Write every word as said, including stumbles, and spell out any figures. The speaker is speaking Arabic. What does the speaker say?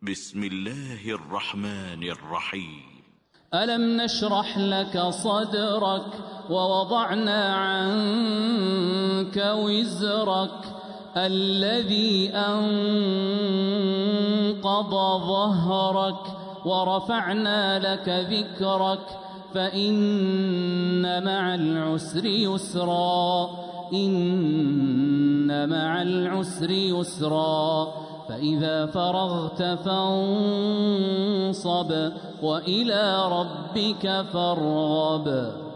بسم الله الرحمن الرحيم. ألم نشرح لك صدرك ووضعنا عنك وزرك الذي أنقض ظهرك ورفعنا لك ذكرك فإن مع العسر يسرا إن مع العسر يسرا فإذا فرغت فانصب وإلى ربك فارغب.